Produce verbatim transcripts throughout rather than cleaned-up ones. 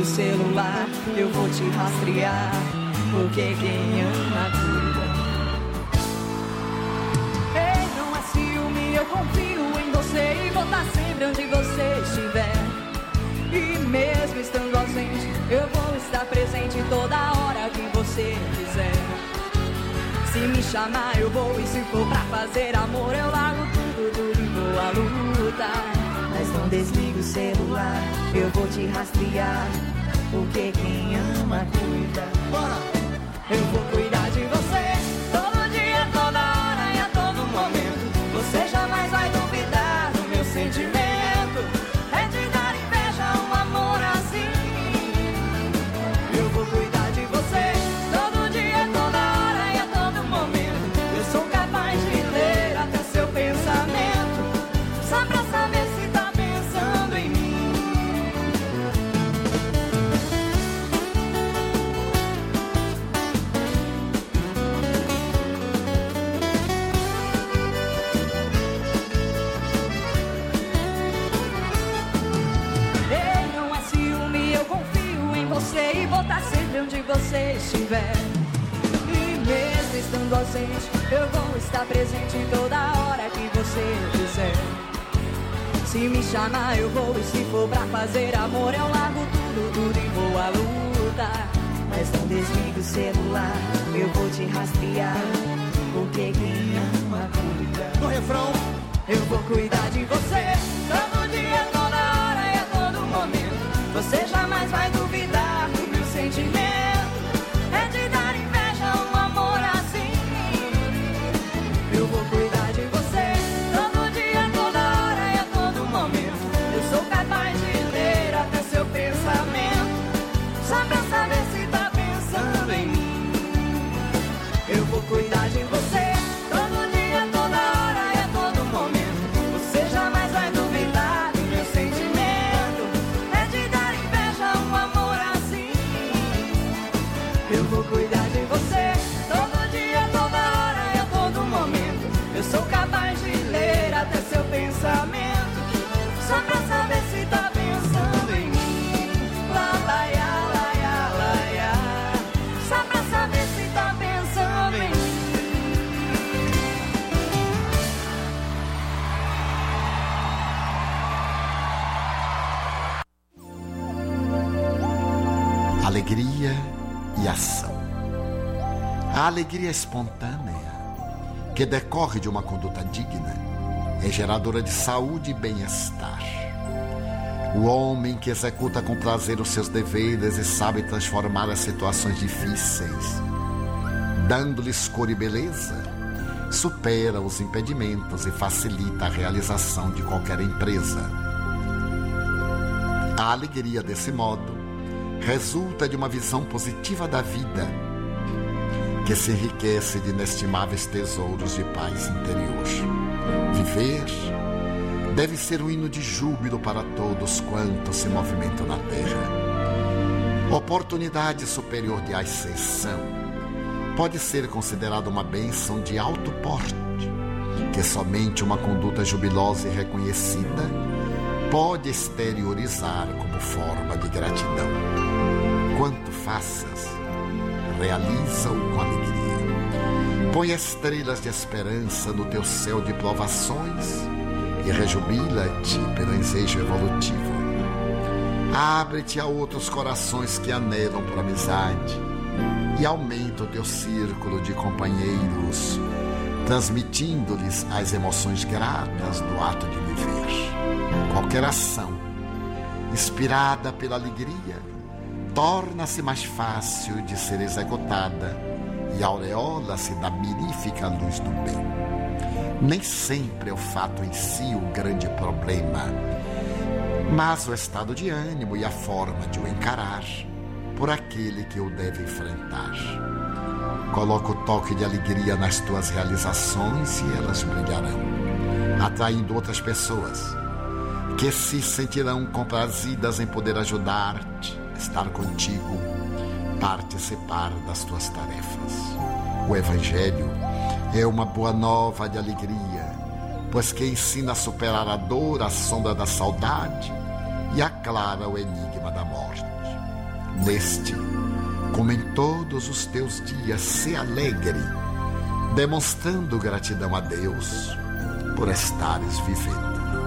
desliga o celular, eu vou te rastrear, porque quem ama cuida. Ei, não é ciúme, eu confio em você e vou estar sempre onde você estiver. E mesmo estando ausente, eu vou estar presente toda hora que você quiser. Se me chamar eu vou, e se for pra fazer amor eu largo tudo, tudo e vou à luta. Mas não desliga o celular, eu vou te rastrear, porque quem ama cuida. Bora! Eu vou cuidar de você, todo dia, toda hora e a todo momento. Você jamais vai duvidar do meu sentimento. É de dar inveja um amor assim. Eu vou cuidar de você, todo dia, toda hora e a todo momento. Eu sou capaz de ler até seu pensamento, só pra saber se tá pensando em mim. Ei, não é ciúme, eu confio em você e vou estar sempre onde você estiver. E mesmo estando ausente, eu vou estar presente em toda hora que você quiser. Se me chamar eu vou, e se for pra fazer amor eu largo tudo, tudo e vou à luta. Mas não desliga o celular, eu vou te rastrear, porque quem ama cuida. No refrão, eu vou cuidar de você, todo dia, toda hora e a todo momento. Você jamais vai duvidar do meu sentimento. É de dar inveja um amor assim. Eu vou cuidar de você, todo dia, toda hora e a todo momento. Eu sou capaz de ler até seu pensamento, só pra saber se tá pensando em mim. Eu vou cuidar de você, todo dia, toda hora e a todo momento. Você jamais vai duvidar do meu sentimento. É de dar inveja um amor assim. Eu vou cuidar de você, todo dia, toda hora e a todo momento. Eu sou capaz de ler até seu pensamento, só pra saber se tá pensando em mim. Lá, lá, ia, lá, ia, lá, ia. Só pra saber se tá pensando em mim. Alegria e ação. A alegria espontânea, que decorre de uma conduta digna, é geradora de saúde e bem-estar. O homem que executa com prazer os seus deveres e sabe transformar as situações difíceis, dando-lhes cor e beleza, supera os impedimentos e facilita a realização de qualquer empresa. A alegria, desse modo, resulta de uma visão positiva da vida, que se enriquece de inestimáveis tesouros de paz interior. Viver deve ser um hino de júbilo para todos quantos se movimentam na terra. Oportunidade superior de ascensão pode ser considerada uma bênção de alto porte, que somente uma conduta jubilosa e reconhecida pode exteriorizar como forma de gratidão. Quanto faças, realiza-o com alegria. Põe estrelas de esperança no teu céu de provações e rejubila-te pelo ensejo evolutivo. Abre-te a outros corações que anelam por amizade e aumenta o teu círculo de companheiros, transmitindo-lhes as emoções gratas do ato de viver. Qualquer ação inspirada pela alegria torna-se mais fácil de ser executada e aureola-se da mirífica luz do bem. Nem sempre é o fato em si o grande problema, mas o estado de ânimo e a forma de o encarar por aquele que o deve enfrentar. Coloca o toque de alegria nas tuas realizações e elas brilharão, atraindo outras pessoas que se sentirão comprazidas em poder ajudar-te, estar contigo, participar das tuas tarefas. O Evangelho é uma boa nova de alegria, pois que ensina a superar a dor, a sombra da saudade e aclara o enigma da morte. Neste, como em todos os teus dias, se alegre, demonstrando gratidão a Deus por estares vivendo.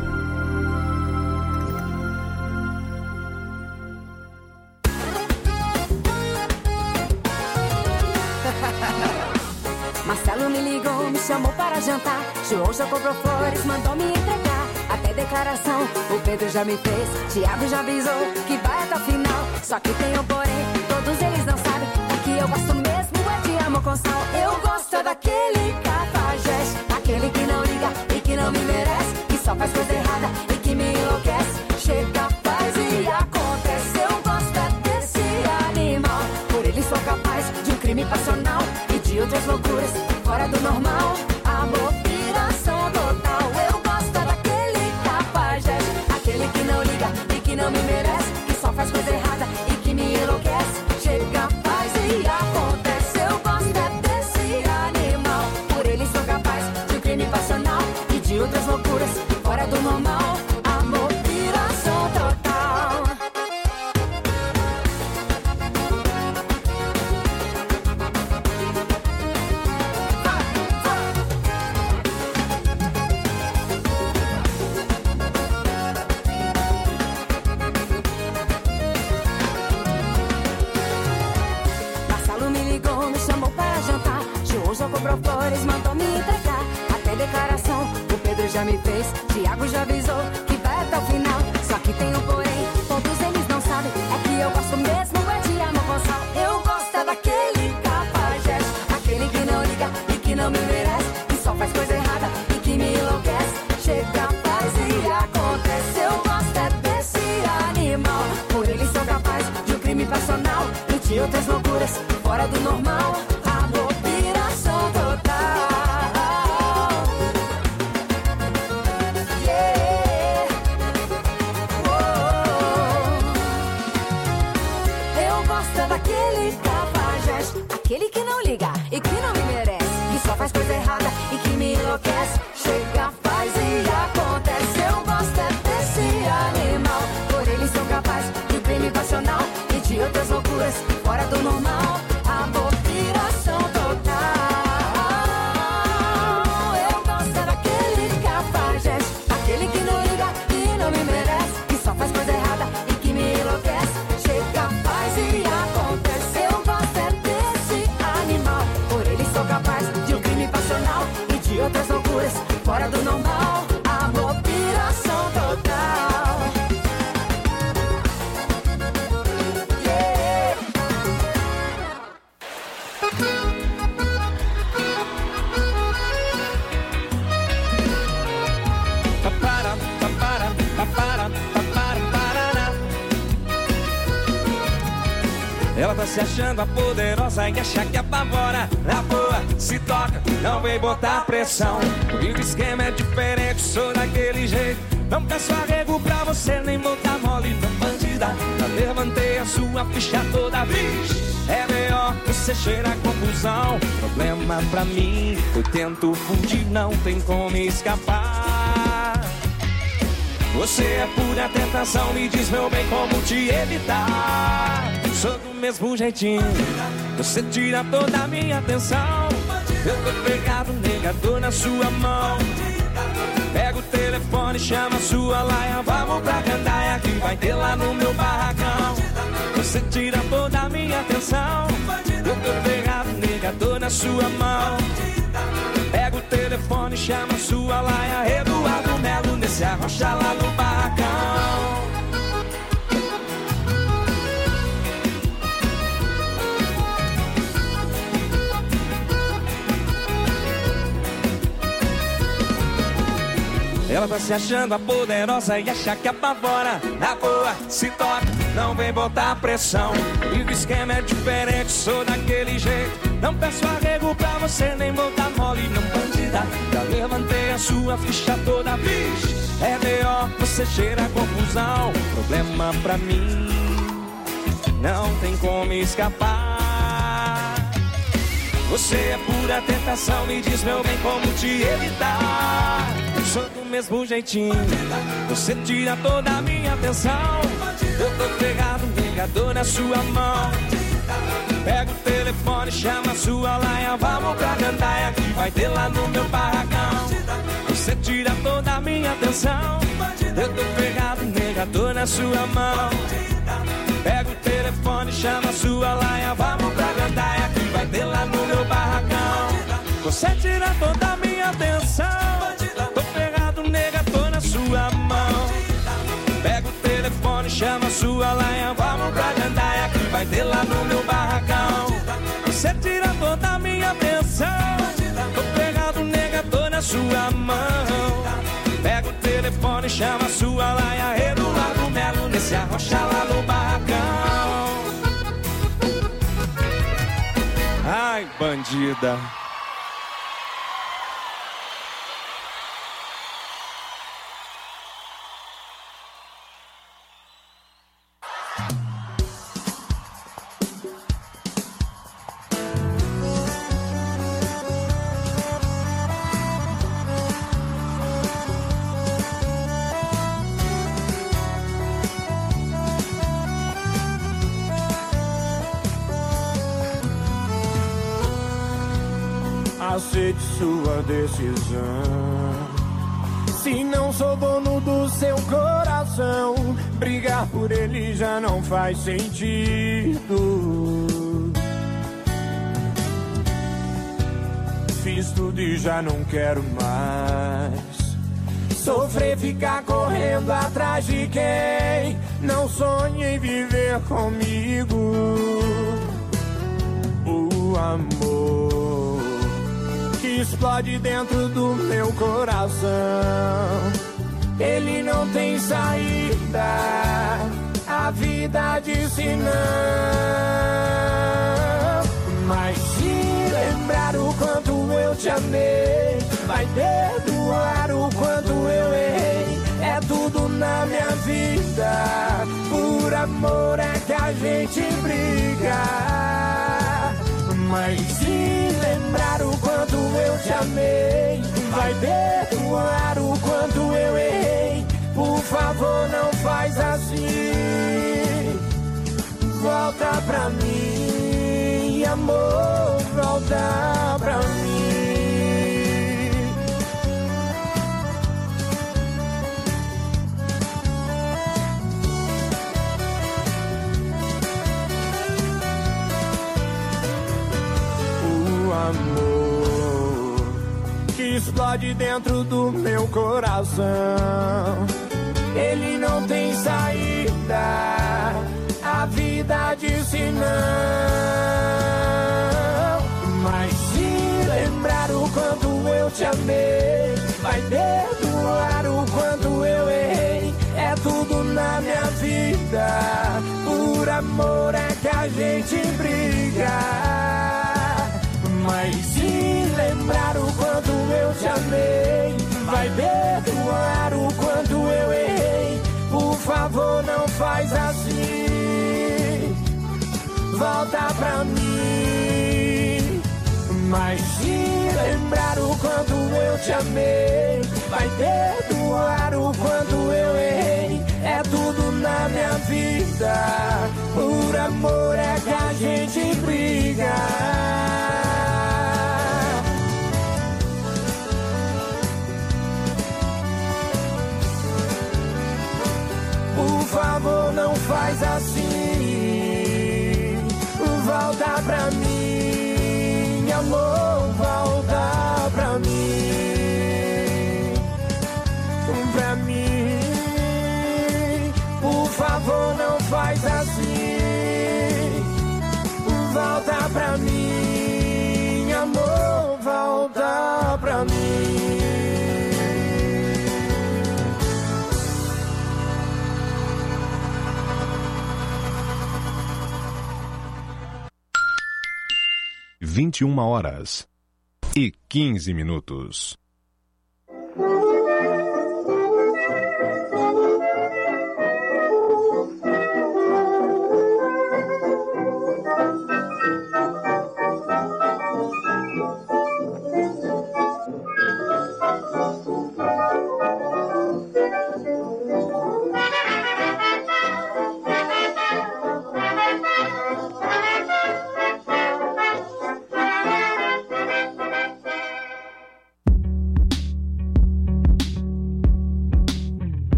Marcelo me ligou, me chamou para jantar. João já comprou flores, mandou me entregar. Até declaração o Pedro já me fez. Tiago já avisou que vai até o final. Só que tem um porém, todos eles não sabem. É que eu gosto mesmo é de amor com sal. Eu gosto daquele cafajeste, aquele que não liga e que não me merece, que só faz coisa errada e que me enlouquece. Chega, faz e acontece. Eu gosto é desse animal. Por ele sou capaz de um crime passional e de outras loucuras fora do normal. Amor, piração total. Eu gosto daquele cafajeste, aquele que não liga e que não me merece, que só faz coisa errada e que me enlouquece. Chega, faz e acontece. Eu gosto é desse animal. Por ele sou capaz de um crime passional e de outras loucuras fora do normal. Amor, piração total. Cobrou flores, mandou me entregar. Até declaração o Pedro já me fez. Tiago já avisou que vai até o final. Só que tem um porém, todos eles não sabem. É que eu gosto mesmo é de amor com sal. Eu gosto é daquele cafajeste, aquele que não liga e que não me merece, que só faz coisa errada e que me enlouquece. Chega, faz e acontece. Eu gosto é desse animal. Por ele sou capaz de um crime passional e de outras loucuras fora do normal. Amor, piração total. Yeah. Oh. Eu gosto daquele cafajeste, aquele que não liga e que não me merece, que só faz coisa errada e que me enlouquece. Chega, faz e acontece. Eu gosto é desse animal. Por ele sou capaz de um crime passional e de outras loucuras fora do normal. Amor, piração total. Eu gosto daquele cafajeste, aquele que não liga e não me merece, que só faz coisa errada e que me enlouquece. Chega, faz e acontece. Eu gosto é desse animal. Por ele sou capaz de um crime passional e de outras loucuras fora do normal. Amor, piração total. Ela tá se achando a poderosa e acha que apavora. Na boa, se toca, não vem botar pressão. E o esquema é diferente, sou daquele jeito. Não peço arrego pra você, nem botar mole na bandida. Já levantei a sua ficha toda vez. É melhor você cheirar confusão. Problema pra mim, eu tento fugir, não tem como escapar. Você é pura tentação, me diz meu bem como te evitar. Sou do mesmo jeitinho, você tira toda a minha atenção. Eu tô pegado, negador na sua mão. Pega o telefone, chama sua laia. Vamos pra gandaia que vai ter lá no meu barracão. Você tira toda a minha atenção. Eu tô pegado, negador na sua mão. Pega o telefone, chama sua laia. Eduardo Melo nesse arrocha lá no barracão. Ela tá se achando a poderosa e acha que apavora. Na boa, se toca, não vem botar pressão. E o esquema é diferente, sou daquele jeito. Não peço arrego pra você, nem botar mole, não bandida. Já levantei a sua ficha toda vez. É melhor você cheirar confusão. Problema pra mim, não tem como escapar. Você é pura tentação, me diz meu bem como te evitar. Sou do mesmo jeitinho, você tira toda a minha atenção. Eu tô pegado, nega, negador na sua mão. Pega o telefone, chama a sua laia, vamos pra gandaia que vai ter lá no meu barracão. Você tira toda a minha atenção, eu tô pegado, negador na sua mão. Pega o telefone, chama a sua laia, vamos pra gandaia que vai ter lá no meu barracão. Você tira toda a minha atenção, tô pegado, negador na sua mão. Pega o telefone, chama a sua laia, vamos pra gandaia que vai ter lá no meu barracão. Você tira toda a minha atenção, tô pegado, negador na sua mão. Pega o telefone, chama a sua laia, redular do melo nesse arrocha lá no barracão. Ai, bandida. Aceite sua decisão. Se não sou dono do seu coração, brigar por ele já não faz sentido. Fiz tudo e já não quero mais sofrer, ficar correndo atrás de quem não sonha em viver comigo. O amor que explode dentro do meu coração, ele não tem saída, a vida disse não. Mas se lembrar o quanto eu te amei, vai perdoar o quanto eu errei. É tudo na minha vida, por amor é que a gente briga. Mas se lembrar o quanto eu te amei, vai perdoar o quanto eu errei. Por favor, não faz assim. Volta pra mim, amor, volta pra mim. Amor que explode dentro do meu coração, ele não tem saída, a vida disse não. Mas se lembrar o quanto eu te amei, vai perdoar o quanto eu errei. É tudo na minha vida, por amor é que a gente briga. Mas se lembrar o quanto eu te amei, vai perdoar o quanto eu errei. Por favor, não faz assim. Volta pra mim. Mas se lembrar o quanto eu te amei, vai perdoar o quanto eu errei. É tudo na minha vida, por amor é que a gente briga. Por favor, não faz assim. Volta pra mim, amor, volta pra mim. Pra mim, por favor, não faz assim. Volta pra mim, amor, volta pra mim. vinte e uma horas e quinze minutos.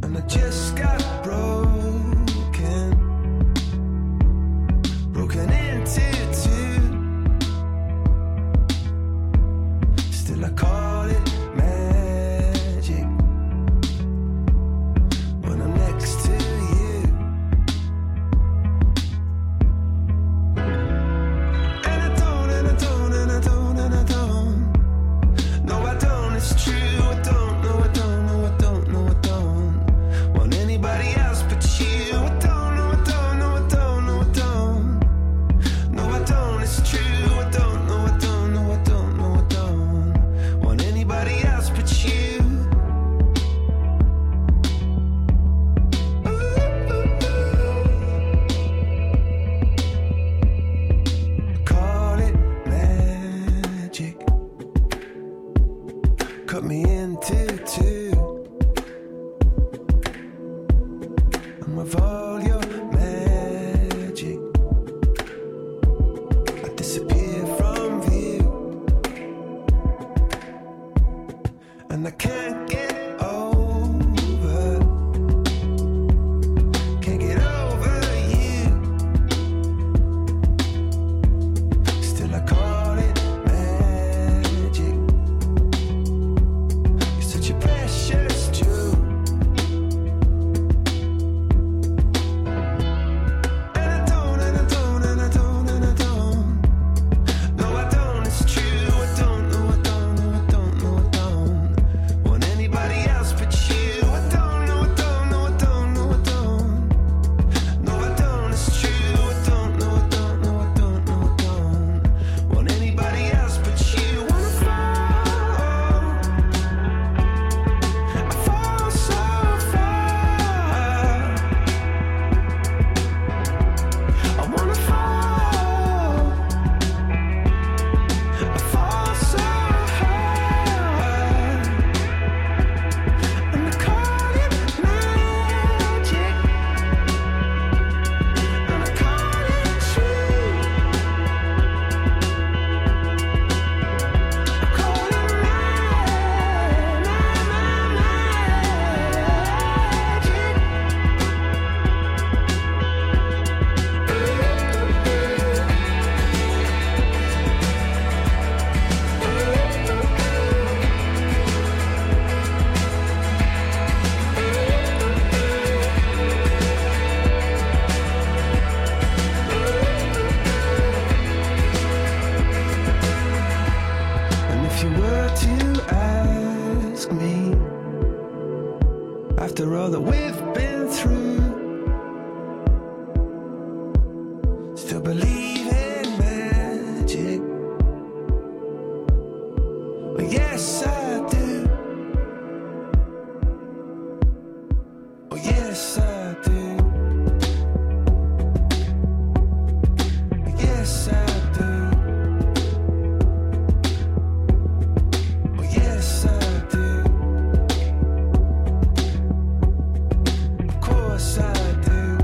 And I just got broken, broken into two. Still I call it magic when I'm next to you. And I don't, and I don't, and I don't, and I don't. No, I don't, it's true. I don't, no, I don't, no, I don't, no, I don't want anybody else but you. I don't, no, I don't, no, I don't, no, I don't. No, I don't, it's true. I don't, no, I don't, no, I don't, no, I don't want anybody else but you. Ooh, ooh, ooh. Call it magic. Cut me into two. And with all your magic, I disappear from view. And I can't get over, can't get over you. Still I call it magic. You're such a precious jewel. And I don't, and I don't, and I don't, and I don't. No, I don't, it's true. I don't, no, I don't, no, I don't, no, I don't want anybody else but you. I don't, no, I don't, no, I don't, no, I don't. No, I don't, it's true. I don't, no, I don't, no, I don't, no, I don't want anybody else but you. Wanna fall, I fall so far. I wanna fall, I fall so hard. And I call it magic, and I call it true. I call it ma- ma- ma- And if you were to ask me, after all that we've been through, still believe in magic? Well, yes, I do. Oh, yes, I do. Yes, I do. Oh, yes, I do. Of course I do.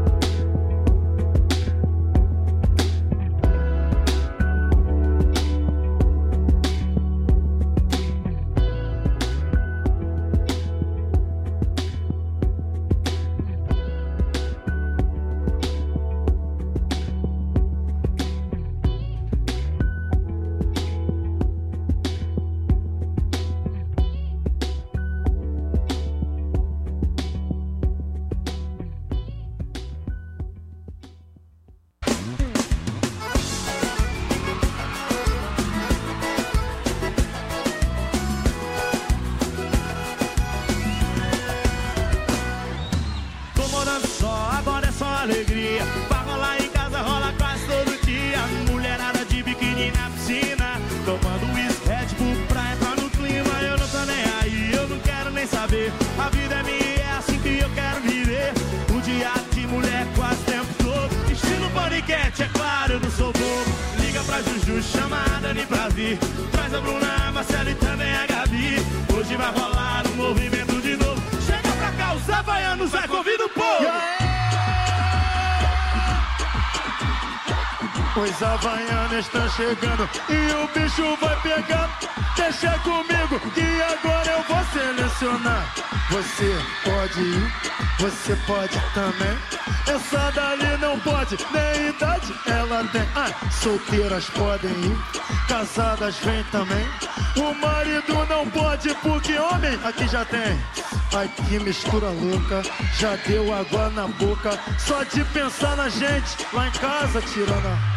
Tô morando só, agora é só alegria. Pra rolar em casa, rola quase todo dia. Mulherada de biquíni na piscina, tomando uísque, Red Bull pra entrar no clima. Eu não tô nem aí, eu não quero nem saber. A vida é minha, é assim que eu quero viver. O dia de mulher quase o tempo todo. Estilo paniquete, é claro, eu não sou bobo. Liga pra Juju, chama a Dani pra vir. Traz a Bruna, a Marcela e também a Gabi. Hoje vai rolar um movimento de novo. Chega pra cá, os havaianos, vai, convida o povo. Os havaianos estão chegando e o bicho vai pegar. Deixa comigo que agora eu vou selecionar. Você pode ir, você pode também. Essa dali não pode, nem idade ela tem. Ah, solteiras podem ir, casadas vem também. O marido não pode porque homem aqui já tem. Ai, que mistura louca, já deu água na boca. Só de pensar na gente, lá em casa tirando a...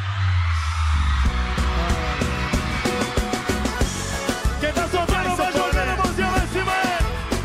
Quem tá soltando vai jogando a mãozinha lá em cima aí.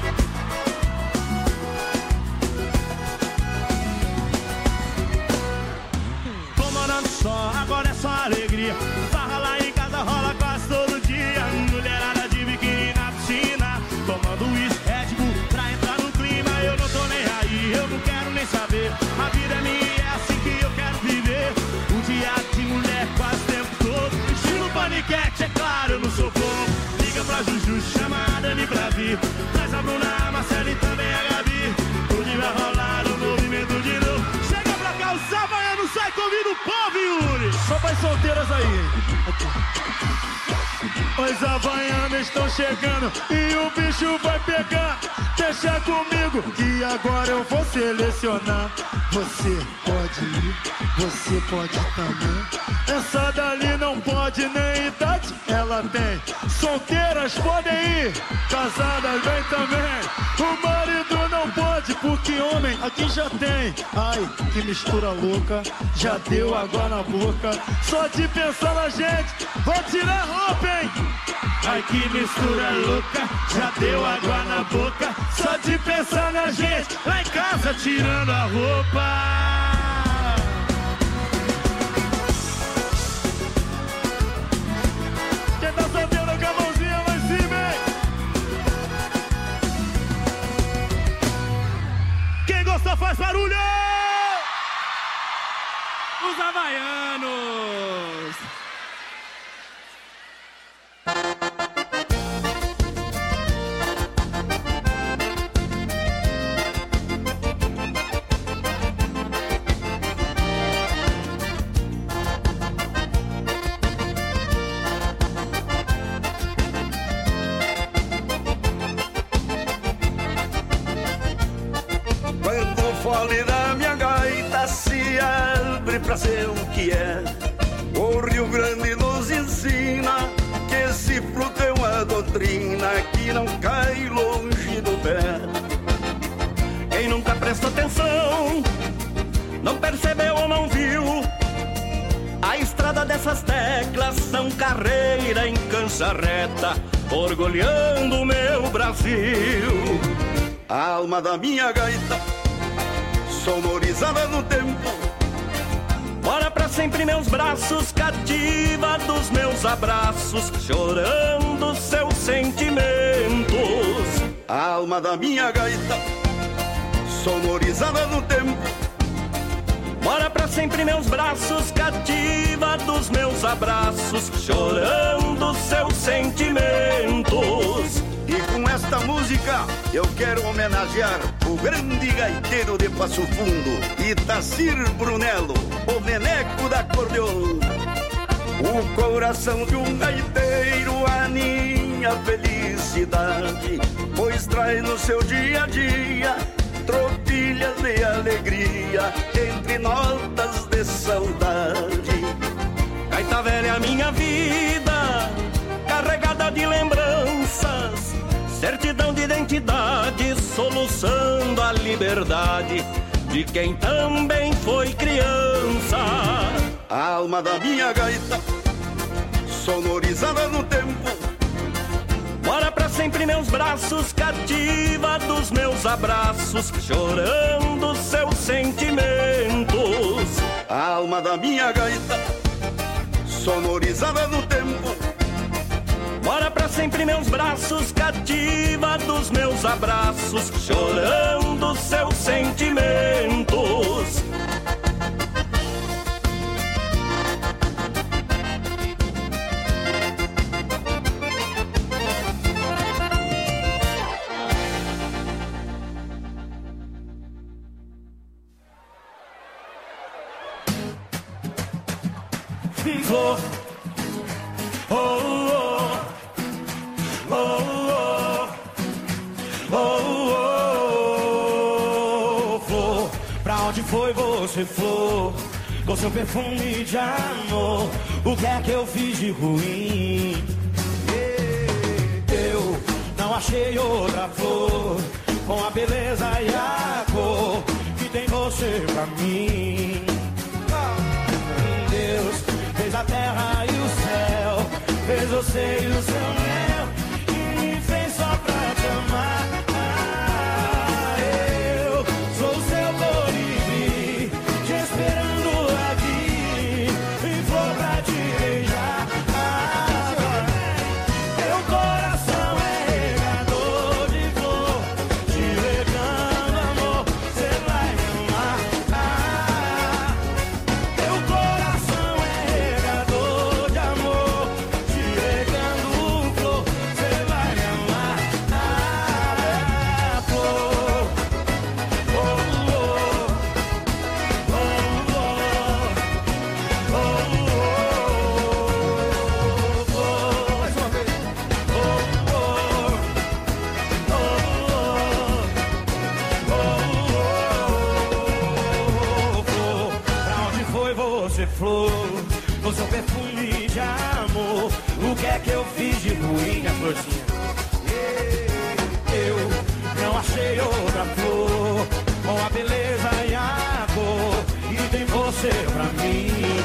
Tô morando só, agora é só alegria. Farra lá em casa rola quase todo dia. Mulherada de biquíni na piscina, tomando uísque, Red Bull pra entrar no clima. Eu não tô nem aí, eu não quero nem saber. A vida é minha e é assim que eu quero viver. Um dia de mulher quase o tempo todo. Estilo paniquete, é claro, eu não sou bobo. Liga pra Juju, chama a Dani pra vir. Traz a Bruna, a Marcela e também a Gabi. Hoje vai rolar o movimento de novo. Chega pra cá, o Savaiano sai, convida o povo, Yuri. Só para as solteiras aí. Os havaianos estão chegando e o bicho vai pegar. Deixa comigo que agora eu vou selecionar. Você pode ir, você pode também. Essa dali não pode, nem idade ela tem. Solteiras podem ir, casadas vem também. O marido não pode porque homem aqui já tem. Ai, que mistura louca, já deu água na boca. Só de pensar na gente, vou tirar roupa, hein? Ai, que mistura louca, já deu água na boca. Só de pensar na gente, lá em casa tirando a roupa. Quem tá solteiro com a mãozinha lá em cima, hein? Quem gostou faz barulho! Os havaianos! fole da minha gaita se abre pra ser o que é. O Rio Grande nos ensina que esse fruto é uma doutrina que não cai longe do pé. Quem nunca prestou atenção, não percebeu ou não viu, a estrada dessas teclas são carreira em cancha reta, orgulhando o meu Brasil. A alma da minha gaita, sonorizada no tempo, mora pra sempre meus braços, cativa dos meus abraços, chorando seus sentimentos. A alma da minha gaita, sonorizada no tempo, mora pra sempre meus braços, cativa dos meus abraços, chorando seus sentimentos. E com esta música eu quero homenagear o grande gaiteiro de Passo Fundo, Itacir Brunello, o meneco da acordeon. O coração de um gaiteiro aninha felicidade, pois traz no seu dia a dia tropilhas de alegria entre notas de saudade. Gaita velha é a minha vida, carregada de lembranças, certidão de identidade, soluçando a liberdade de quem também foi criança. A alma da minha gaita, sonorizada no tempo, mora pra sempre meus braços, cativa dos meus abraços, chorando seus sentimentos. A alma da minha gaita, sonorizada no tempo, mora pra sempre meus braços, cativa dos meus abraços, chorando seus sentimentos. Flor, oh, oh. Oh, oh, oh, oh. onde foi você, flor? Com seu perfume de amor, o que é que eu fiz de ruim? Eu não achei outra flor com a beleza e a cor que tem você pra mim. Deus fez a terra e o céu, fez você e o seu mel, e me fez só pra te amar. Eu sou o seu colibri, te esperando aqui, e vou pra te beijar. Meu coração é regador de flor, te regando amor, cê vai me amar. Meu coração é regador de amor, te regando flor, cê vai me amar. Ah, flor, oh, oh, oh, oh, oh, oh, oh. Mais uma vez. Pra onde foi você, flor? Com seu perfume de amor, o que é que eu fiz de ruim, a florzinha? Eu não achei outra flor com a beleza e a cor e tem você pra mim.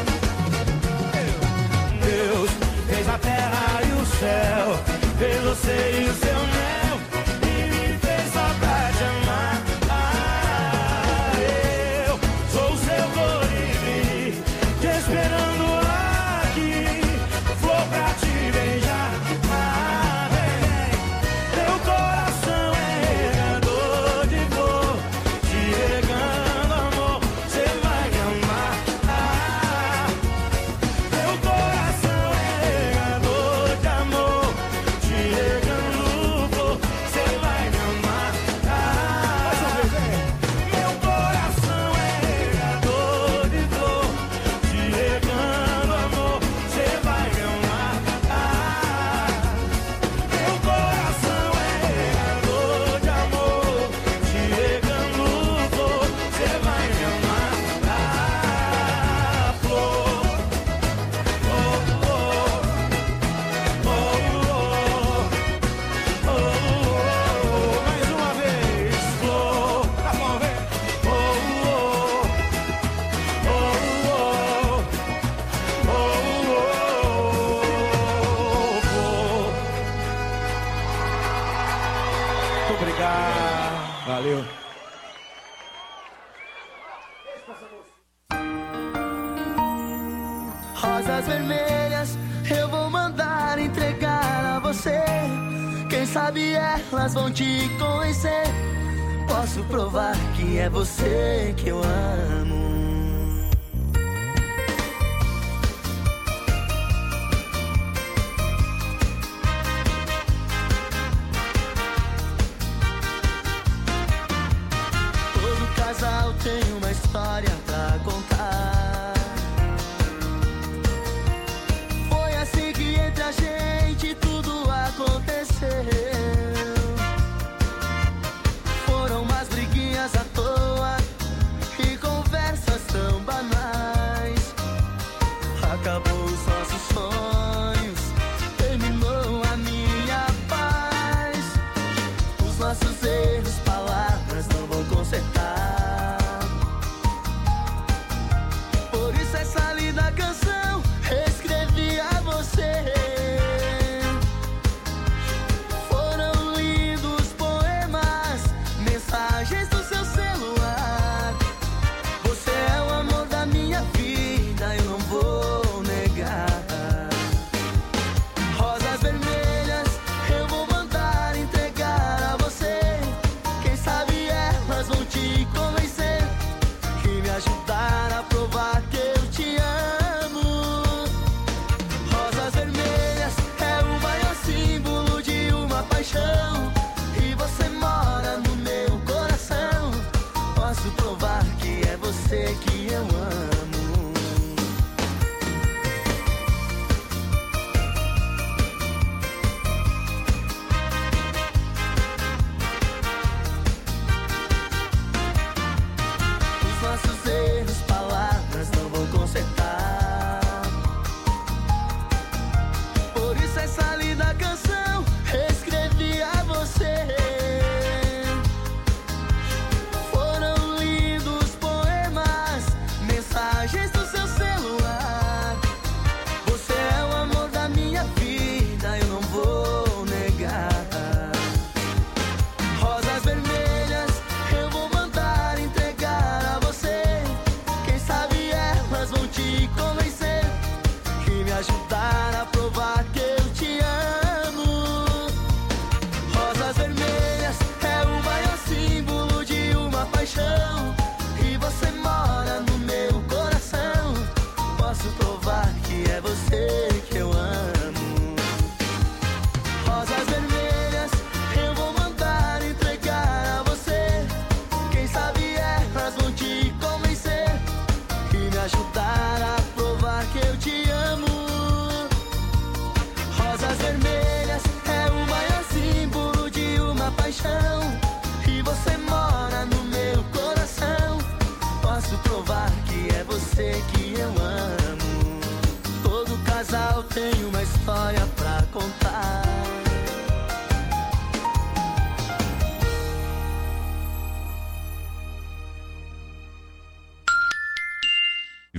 Deus fez a terra e o céu, fez você e o seu mel, e me fez só pra te amar. Ah, eu sou o seu colibri, te esperando aqui, flor pra te beijar. Ah, vem, meu coração é regador de flor, te regando amor, cê vai me amar. Ah, meu coração é regador de amor, te regando flor, cê vai me amar. Ah, meu coração é regador de flor, te regando amor, cê vai me amar. Ah, meu coração é regador de amor, te regando flor, cê vai me amar. Ah, flor, oh, oh, oh, oh, oh, mais uma vez, flor, tá bom, vem. Oh, oh, oh, oh, oh, oh, flor. Muito obrigado. Valeu. Rosas vermelhas eu vou mandar entregar a você. Quem sabe elas vão te convencer. Posso provar que é você que eu amo. Todo casal tem uma história pra contar. Foi assim que entre a gente tudo aconteceu. Foram umas briguinhas à toa e conversas tão banais. Acabou os nossos sonhos, terminou a minha paz. Os nossos erros, palavras não vão consertar. Por isso essa linda canção escrevi a você. Foram lindos poemas, mensagens do seu celular. Você é o amor da minha vida, eu não vou negar. Rosas vermelhas eu vou mandar entregar a você. Quem sabe elas vão te convencer e me ajudar a provar que eu te amo. Rosas vermelhas é o maior símbolo de uma paixão, e você mora no meu coração.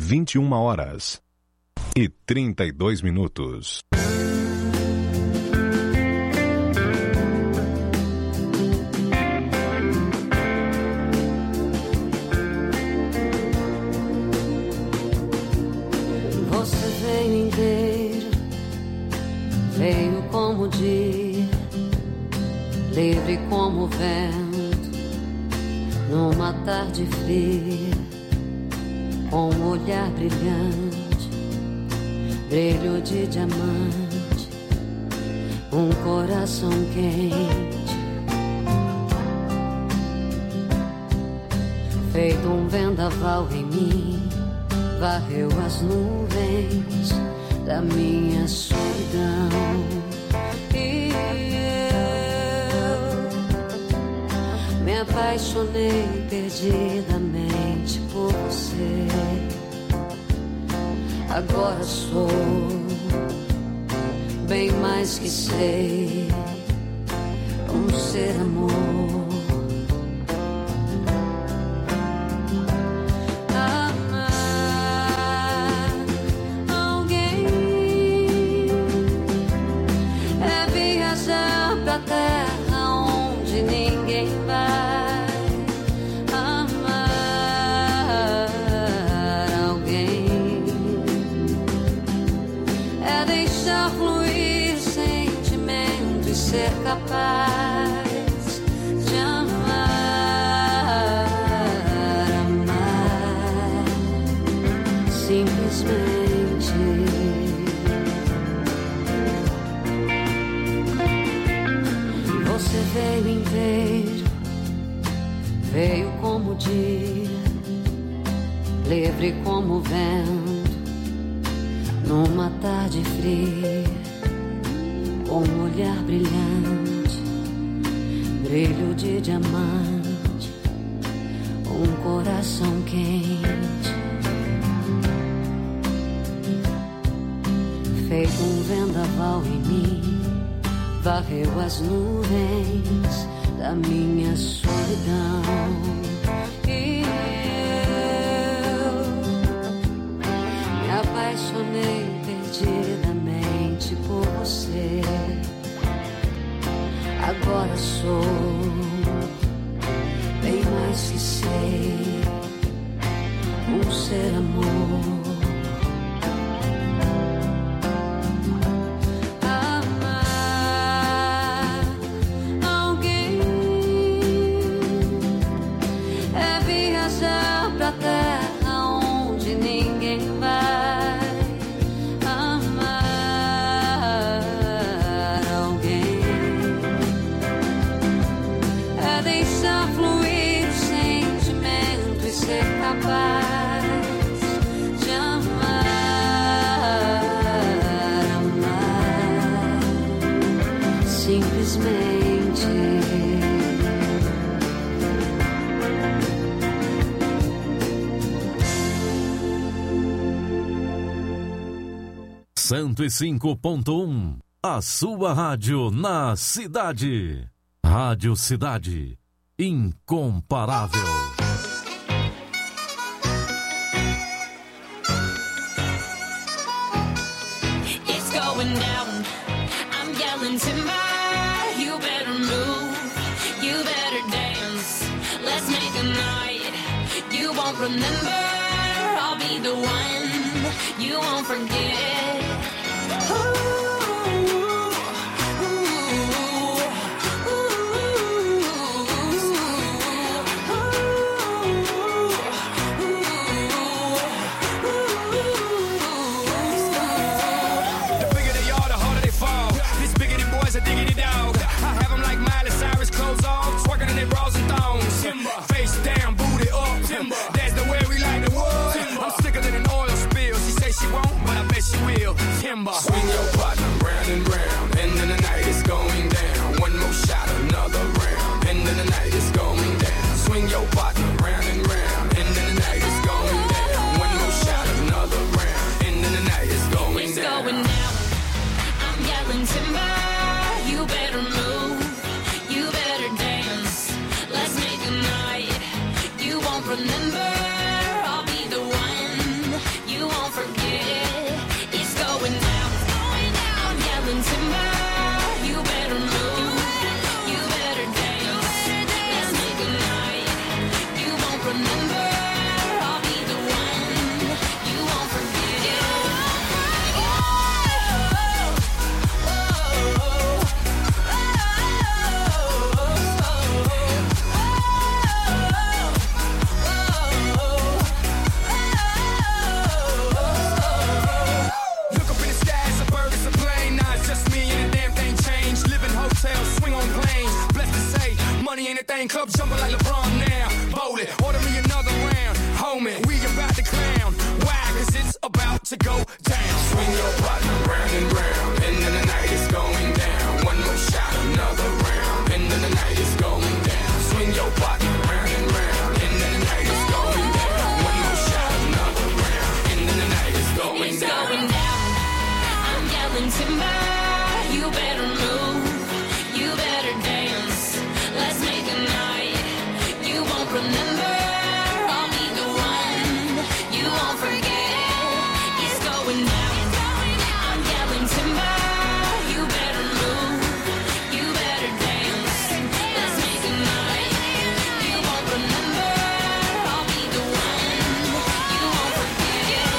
vinte e uma horas e trinta e dois minutos. Você veio inteiro, veio como o dia, livre como o vento, numa tarde fria, com um olhar brilhante, brilho de diamante, um coração quente, feito um vendaval em mim, varreu as nuvens da minha solidão. E eu me apaixonei perdidamente por você. Agora sou bem mais que sei, um ser amor. Terra onde ninguém vai amar alguém, é deixar fluir sentimento e ser capaz de amar, amar simplesmente. Você veio inteiro, veio como o dia, livre como o vento, numa tarde fria, com um olhar brilhante, brilho de diamante, um coração quente, feito um vendaval em mim, varreu as nuvens da minha solidão. E eu me apaixonei perdidamente por você. Agora sou bem mais que sei, um ser amor. Terra onde ninguém vai amar alguém, é deixar fluir o sentimento e ser capaz de amar, amar simplesmente. cento e cinco ponto um, a sua rádio na cidade. Rádio Cidade, incomparável. It's going down, I'm yelling timber. You better move, you better dance. Let's make a night you won't remember. I'll be the one you won't forget. Swing your partner round and round, and then the night is going down. One more shot, another round, and then the night is going down. Swing your partner round and round, and then the night is going down. One more shot, another round, and then the night is going it's down. It's going down, I'm yelling timber. You better move, you better dance. Let's make a night you won't remember. I'll be the one remember. I'll be the one you won't forget. It's going down. I'm yelling timber. You better move. You better dance. Let's make a night you won't remember. I'll be the one you won't forget.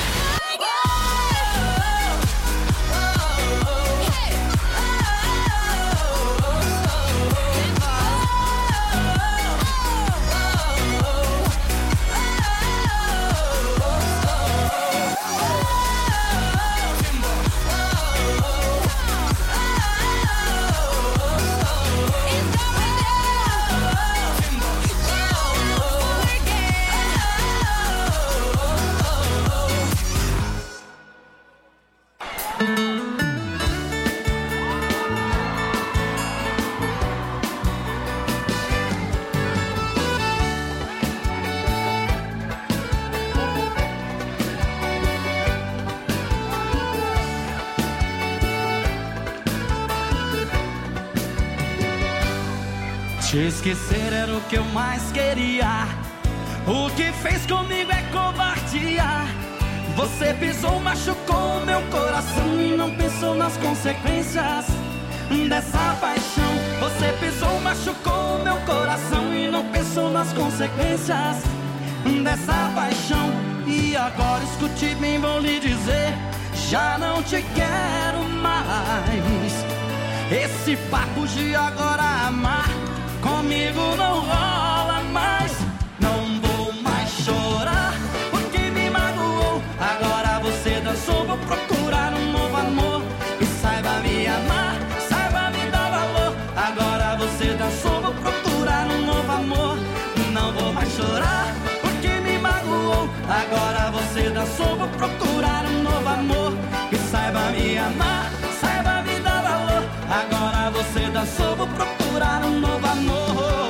Te esquecer era o que eu mais queria. O que fez comigo é covardia. Você pisou, machucou meu coração e não pensou nas consequências dessa paixão. Você pisou, machucou meu coração e não pensou nas consequências dessa paixão. E agora escute bem, vou lhe dizer, já não te quero mais. Esse papo de agora amar comigo não rola mais. Não vou mais chorar porque me magoou. Agora você dançou, vou procurar um novo amor. E saiba me amar, saiba me dar valor. Agora você dançou, vou procurar um novo amor. Não vou mais chorar porque me magoou. Agora você dançou, vou procurar um novo amor. E saiba me amar, saiba me dar valor. Agora você dançou, vou procurar um novo amor.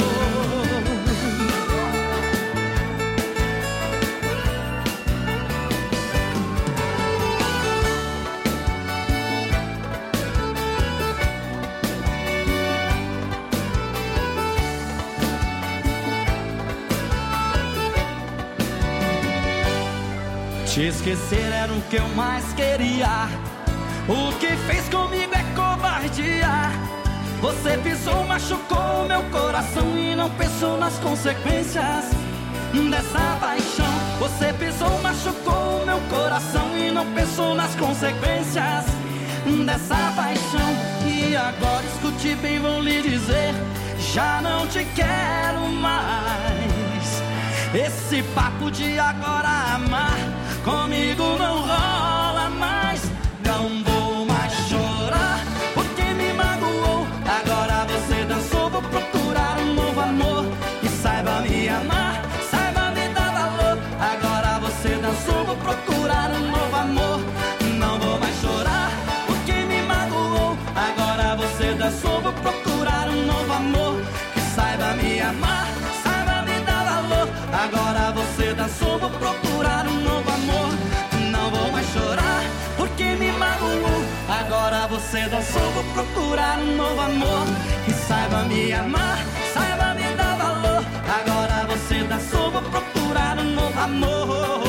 Te esquecer era o que eu mais queria. O que fez comigo é covardia. Você pisou, machucou meu coração e não pensou nas consequências dessa paixão. Você pisou, machucou meu coração e não pensou nas consequências dessa paixão. E agora escute bem, vou lhe dizer, já não te quero mais. Esse papo de agora amar comigo não rola mais. Não vou mais chorar porque me magoou. Agora você dançou, vou procurar um novo amor. E saiba me amar, saiba me dar valor. Agora você dançou, vou procurar um novo amor. Não vou mais chorar porque me magoou. Agora você dançou, vou procurar um novo amor. E saiba me amar, saiba me dar valor. Agora você dançou, vou procurar um novo amor. Não vou mais chorar porque me magoou. Agora você dançou, vou procurar um novo amor. E saiba me amar, saiba me dar valor. Agora você dançou, vou procurar um novo amor.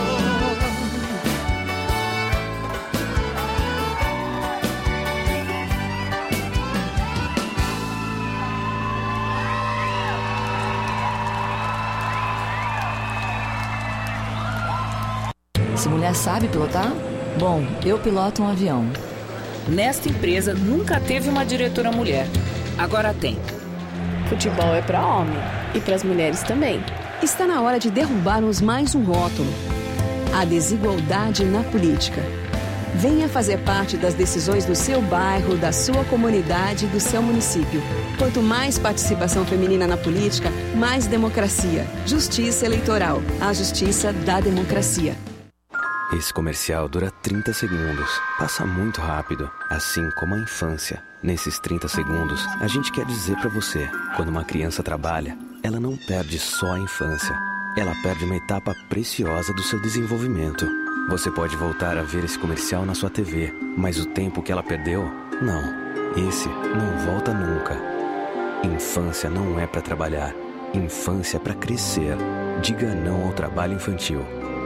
Essa mulher sabe pilotar? Bom, eu piloto um avião. Nesta empresa nunca teve uma diretora mulher. Agora tem. Futebol é para homem e para as mulheres também. Está na hora de derrubarmos mais um rótulo: a desigualdade na política. Venha fazer parte das decisões do seu bairro, da sua comunidade e do seu município. Quanto mais participação feminina na política, mais democracia. Justiça eleitoral. A justiça da democracia. Esse comercial dura trinta segundos. Passa muito rápido, assim como a infância. Nesses trinta segundos, a gente quer dizer pra você, quando uma criança trabalha, ela não perde só a infância. Ela perde uma etapa preciosa do seu desenvolvimento. Você pode voltar a ver esse comercial na sua T V, mas o tempo que ela perdeu, não. Esse não volta nunca. Infância não é pra trabalhar. Infância para crescer. Diga não ao trabalho infantil.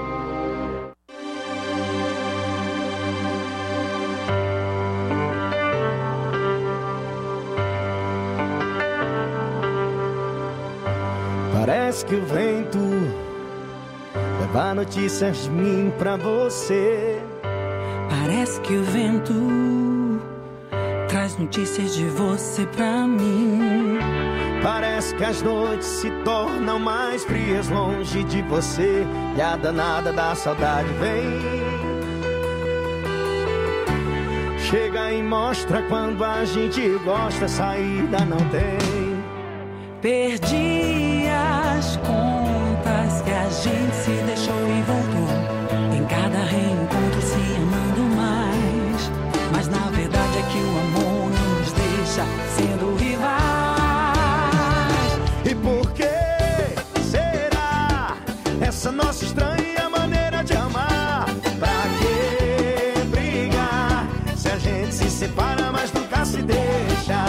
Parece que o vento leva notícias de mim pra você. Parece que o vento traz notícias de você pra mim. Parece que as noites se tornam mais frias longe de você, e a danada da saudade vem. Chega e mostra quando a gente gosta, saída não tem. Perdi as contas que a gente se deixou e voltou. Em cada reencontro se amando mais. Mas na verdade é que o amor não nos deixa sendo rivais. E por que será essa nossa estranha maneira de amar? Pra que brigar se a gente se separa mas nunca se deixa?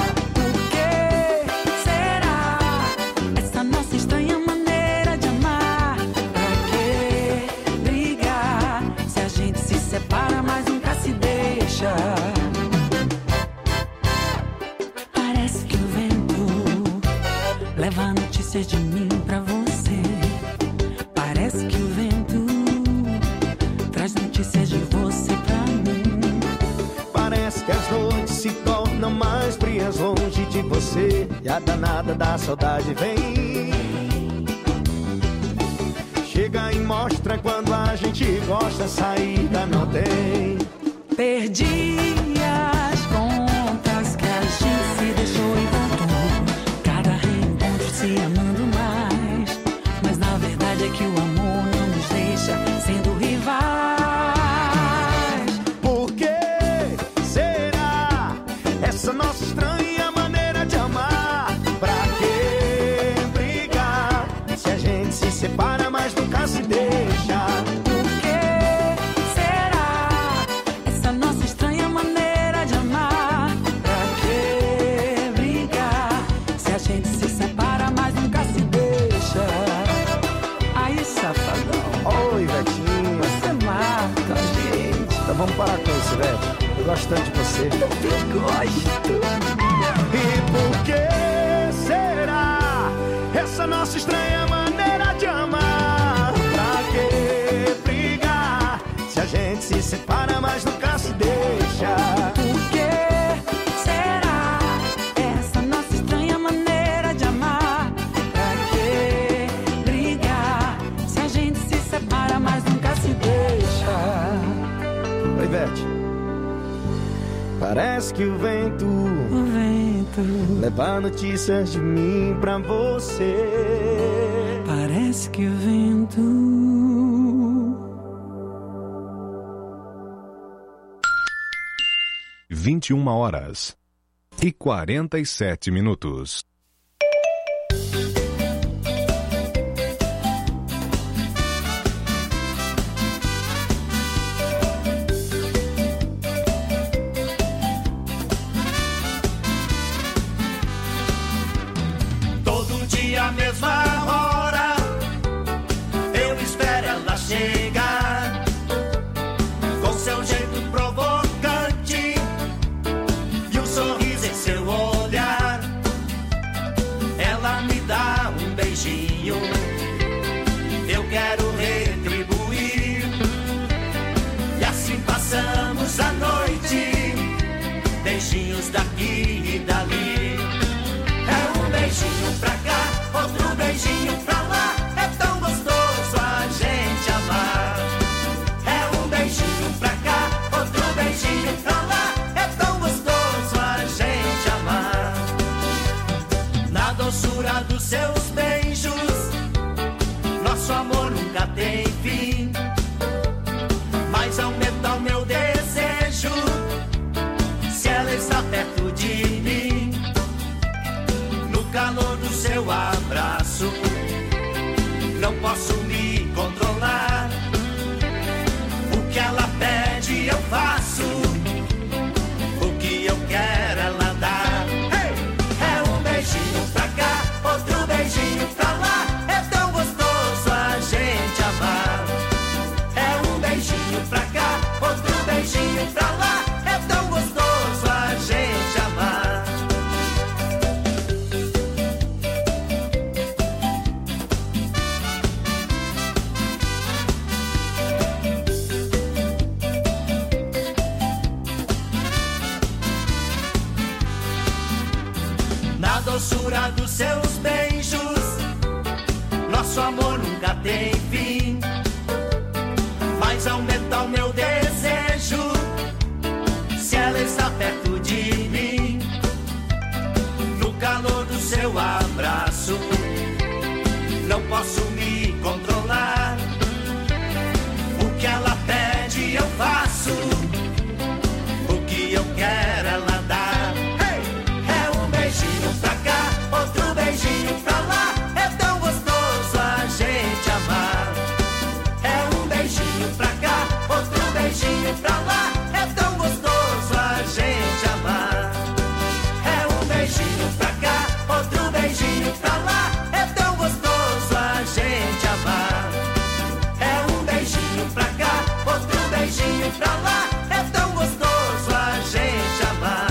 Parece que o vento leva notícias de mim pra você. Parece que o vento traz notícias de você pra mim. Parece que as noites se tornam mais frias longe de você, e a danada da saudade vem. Chega e mostra quando a gente gosta, saída não tem. Perdi as contas que a gente se deixou e voltou. Cada reencontro se amando mais. Mas na verdade é que o amor não nos deixa sendo rivais. Por que será essa nossa estranha maneira de amar? Pra que brigar se a gente se separa mas nunca se deixa? Vamos parar com isso, velho. Eu gosto tanto de você. Eu gosto. E por que será essa nossa estranha maneira de amar? Pra que brigar se a gente se separa mas nunca se deixa? Por que será essa nossa estranha maneira de amar? Pra que brigar se a gente se separa mas nunca se deixa? Oi, Ivete. Parece que o vento, o vento leva notícias de mim pra você. Parece que o vento. vinte e uma horas e quarenta e sete minutos. A mesma hora eu espero ela chegar, com seu jeito provocante e um sorriso em seu olhar. Ela me dá um beijinho, eu quero retribuir, e assim passamos a noite, beijinhos daqui e dali. É um beijinho pra cá, outro beijinho pra lá. É tão gostoso a gente amar. É um beijinho pra cá, outro beijinho pra lá. É tão gostoso a gente amar. Na doçura dos seus beijos, nosso amor nunca tem fim. Mas aumenta o meu desejo se ela está perto de mim. No calor do seu abraço, não posso me controlar. O que ela pede eu faço, o que eu quero ela dá. Hey! É um beijinho pra cá, outro beijinho pra lá. nosso amor nunca tem fim. Mas aumenta o meu desejo se ela está perto de mim. No calor do seu abraço, não posso me controlar. O que ela pede eu faço, o que eu quero ela dá. Hey! É um beijinho pra cá, outro beijinho pra lá. É tão gostoso a gente amar. É um beijinho pra cá, outro beijinho pra lá. É tão gostoso a gente amar. É um beijinho pra cá, outro beijinho pra lá. É tão gostoso a gente amar. É um beijinho pra cá, outro beijinho pra lá. É tão gostoso a gente amar.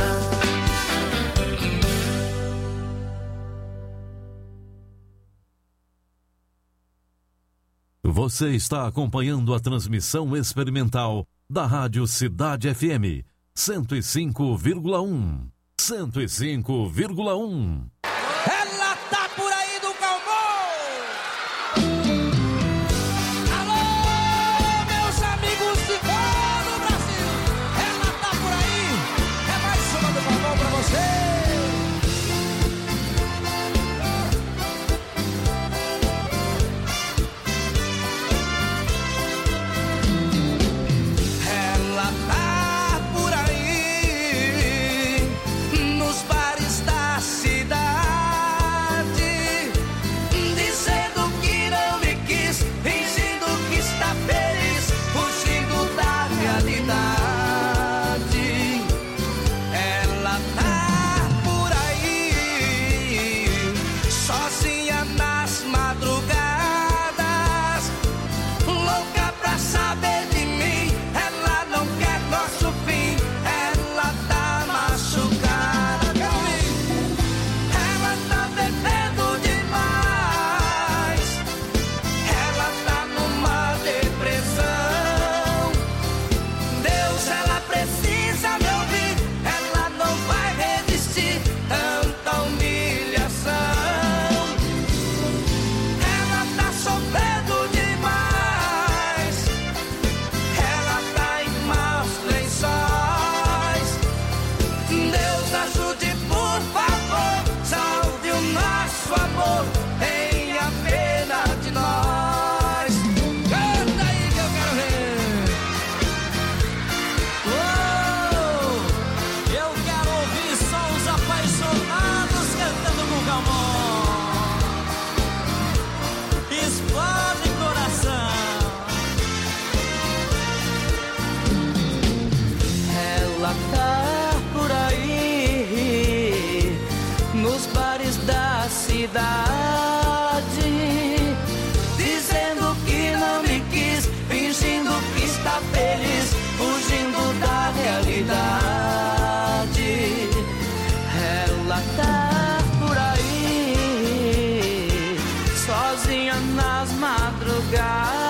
Você está acompanhando a transmissão experimental da Rádio Cidade F M cento e cinco vírgula um. cento e cinco vírgula um. Ela tá por aí do Calmon. Alô, meus amigos de todo o Brasil. Ela tá por aí. É mais uma do Calmon pra você. Ela tá por aí nos bares da cidade, dizendo que não me quis, fingindo que está feliz, fugindo da realidade. Ela tá por aí, sozinha nas madrugadas, louca pra saber de mim. Ela não quer nosso fim, ela tá machucada. Quero ouvir. Ela tá bebendo demais, ela tá numa depressão. Deus, ela precisa me ouvir, ela não vai resistir tanta humilhação. Ela tá sofrendo demais, ela tá em maus lençóis. Deus, ajude, por favor, salve o nosso amor, tenha pena de nós. Canta aí que eu quero ver. Uou! Eu quero ouvir só os apaixonados cantando com Calmon. Explode coração. Ela tá por aí nos bares da cidade, dizendo que não me quis, fingindo que está feliz, fugindo da realidade. Ela tá por aí, sozinha nas madrugadas,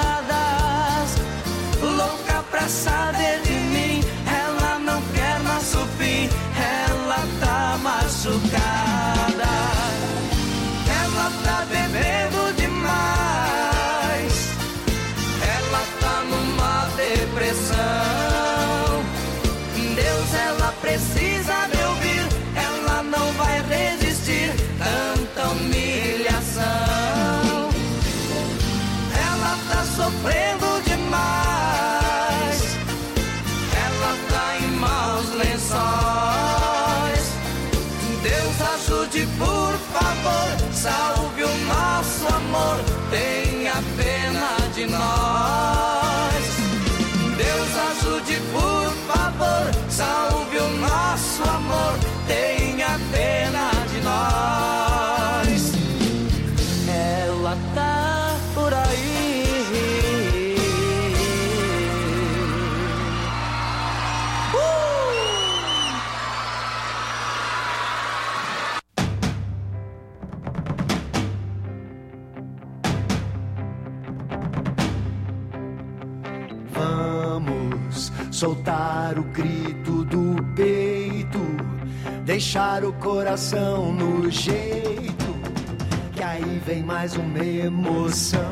louca pra saber de mim. Ela não quer nosso fim, ela tá machucada. Ela tá bebendo demais, ela tá numa depressão. Deus, ela precisa me ouvir, ela não vai resistir tanta humilhação. Ela tá sofrendo demais, ela tá em maus lençóis. Deus, ajude, por favor, salve o nosso amor, tenha pena de nós. Deus, ajude, por favor, salve o nosso amor, tenha pena de nós. Ela tá por aí. Vamos soltar o grito do peito, deixar o coração no jeito, que aí vem mais uma emoção.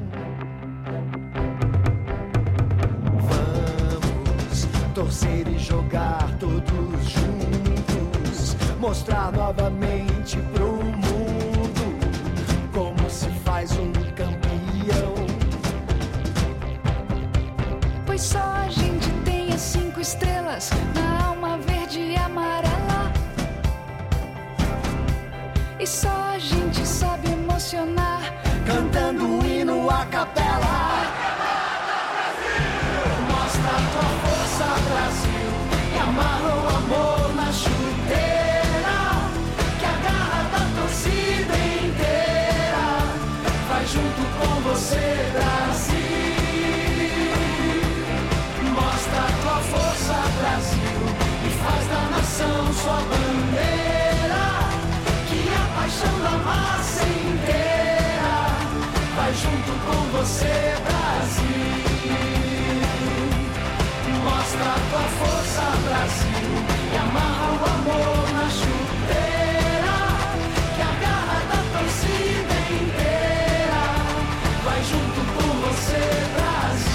Vamos torcer e jogar todos juntos, mostrar novamente pro mundo como se faz um campeão. Pois só a gente tem as cinco estrelas na alma verde e amarela. E só a gente sabe emocionar, cantando um hino a capela. Mostra a tua força, Brasil, e amarra o amor na chuteira, que a garra da torcida inteira vai junto com você, Brasil. Mostra a tua força, Brasil, e faz da nação sua bandeira, que a paixão da massa inteira vai junto com você, Brasil. Mostra a tua força, Brasil, e amarra o amor na chuteira, que a garra da torcida inteira vai junto com você, Brasil.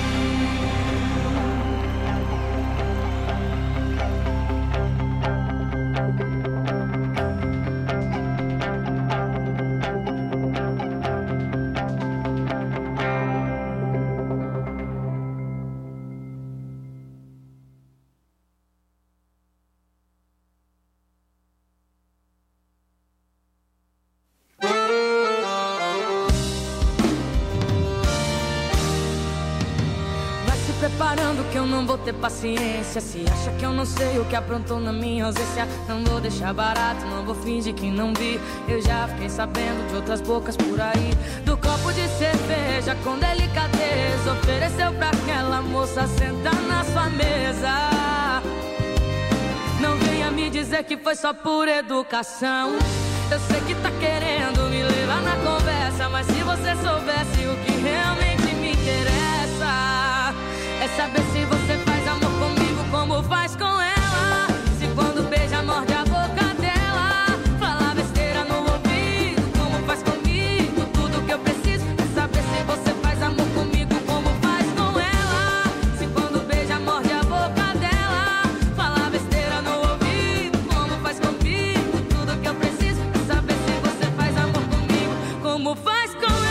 Que eu não vou ter paciência. Se acha que eu não sei o que aprontou na minha ausência, não vou deixar barato, não vou fingir que não vi. Eu já fiquei sabendo de outras bocas por aí, do copo de cerveja com delicadeza ofereceu pra aquela moça sentar na sua mesa. Não venha me dizer que foi só por educação. Eu sei que tá querendo me levar na conversa, mas se você soubesse o que realmente me interessa, é saber se você faz amor comigo como faz com ela. Se quando beija morde a boca dela, fala besteira no ouvido como faz comigo. Tudo que eu preciso é saber se você faz amor comigo como faz com ela. Se quando beija morde a boca dela, fala besteira no ouvido como faz comigo. Tudo que eu preciso é saber se você faz amor comigo como faz com ela.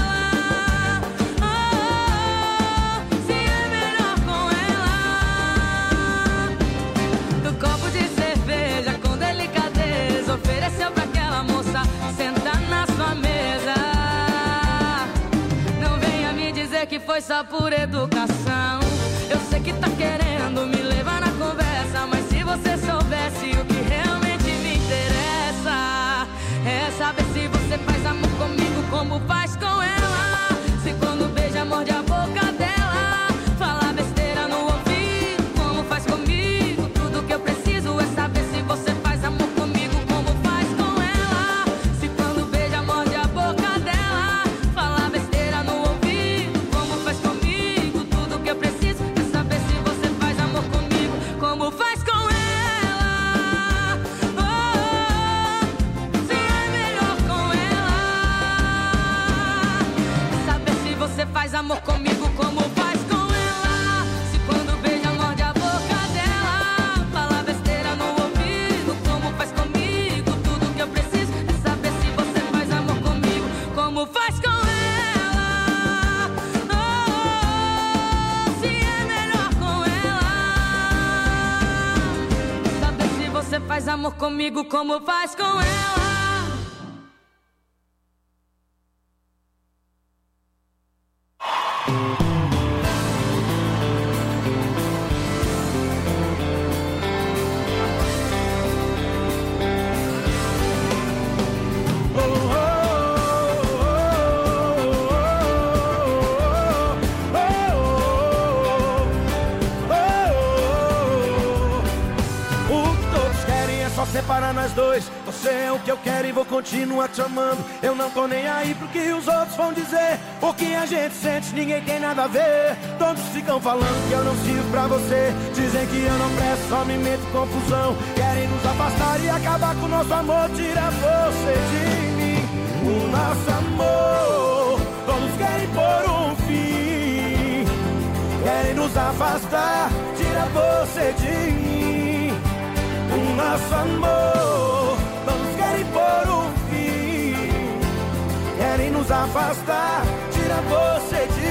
Ofereceu pra aquela moça sentar na sua mesa. Não venha me dizer que foi só por educação. Eu sei que tá querendo me levar na conversa, mas se você soubesse o que realmente me interessa, é saber se você faz amor comigo como faz com ela. Se quando beija morde a boca dela, fala besteira no ouvido como faz comigo. Tudo que eu preciso é saber se você faz amor comigo como faz com ela. Se quando beija morde a boca dela, fala besteira no ouvido como faz comigo. Tudo que eu preciso é saber se você faz amor comigo como faz com ela. Oh, oh, se é melhor com ela, saber se você faz amor comigo como faz com ela. Se quando beija morde a boca dela, fala besteira no ouvido como faz comigo. Tudo que eu preciso é saber se você faz amor comigo como faz com ela. Oh, oh, se é melhor com ela, saber se você faz amor comigo como faz com ela. Separa nós dois, você é o que eu quero e vou continuar te amando. Eu não tô nem aí pro que os outros vão dizer. O que a gente sente, ninguém tem nada a ver. Todos ficam falando que eu não sirvo pra você. Dizem que eu não presto, só me meto em confusão. Querem nos afastar e acabar com o nosso amor. Tira você de mim. O nosso amor, todos querem pôr um fim, querem nos afastar, tira você de mim. O nosso amor, todos querem pôr um fim, querem nos afastar, tira você de mim.